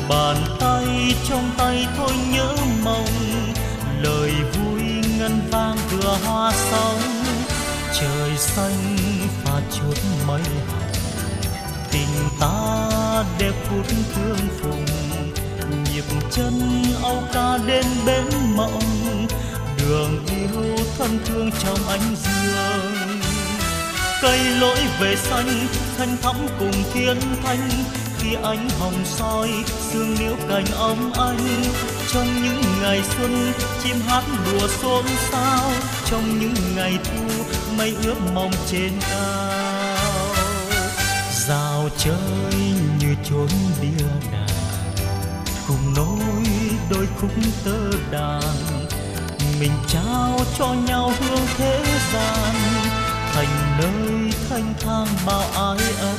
Bàn tay trong tay thôi nhớ mong, lời vui ngân vang vừa hoa sóng. Trời xanh pha chút mây hồng, tình ta đẹp phút tương phùng. Nhịp chân âu ca đến bến mộng, đường yêu thân thương trong ánh dương. Cây lỗi về xanh thanh thắm cùng thiên thanh, khi ánh hồng soi sương liễu cành ấm anh. Trong những ngày xuân chim hát đùa xôn xao, trong những ngày thu mây ướp mong trên cao. Rào chơi như chốn bia đàn, cùng nối đôi khúc tơ đàn. Mình trao cho nhau hương thế gian, thành nơi thanh thang bao ái ân.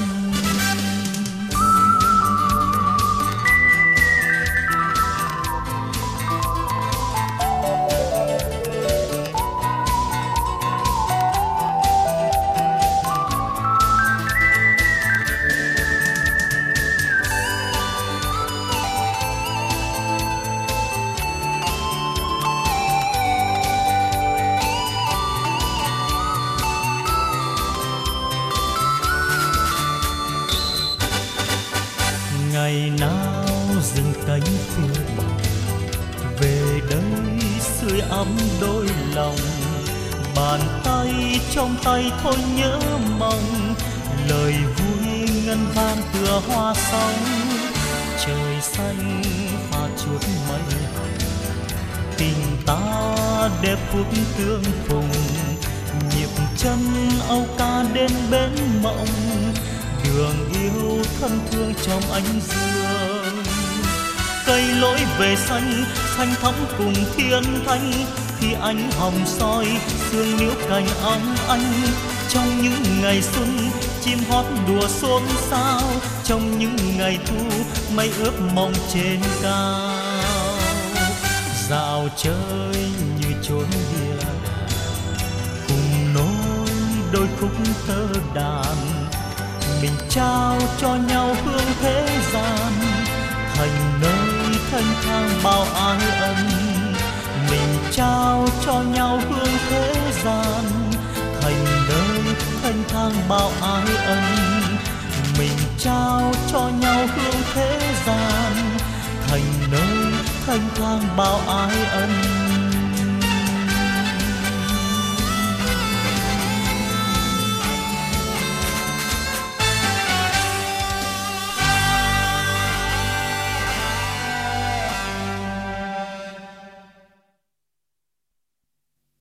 Ngày nào rừng cánh phiêu bồng, về đây sưởi ấm đôi lòng. Bàn tay trong tay thôi nhớ mong, lời vui ngân vang tựa hoa sóng. Trời xanh pha chút mây hồng, tình ta đẹp phút tương phùng. Nhịp chân âu ca đến bến mộng, đường yêu thân thương trong ánh dương. Cây lỗi về xanh xanh thắm cùng thiên thanh, khi ánh hồng soi sương liễu cành ấm anh. Trong những ngày xuân chim hót đùa xôn xao, trong những ngày thu mây ướp mộng trên cao. Dạo chơi như chốn bia đàn, cùng nối đôi khúc tơ đàn. Mình trao cho nhau hương thế gian, thành nơi thanh thang bao ái ân. Mình trao cho nhau hương thế gian, thành nơi thanh thang bao ái ân. Mình trao cho nhau hương thế gian, thành nơi thanh thang bao ái ân.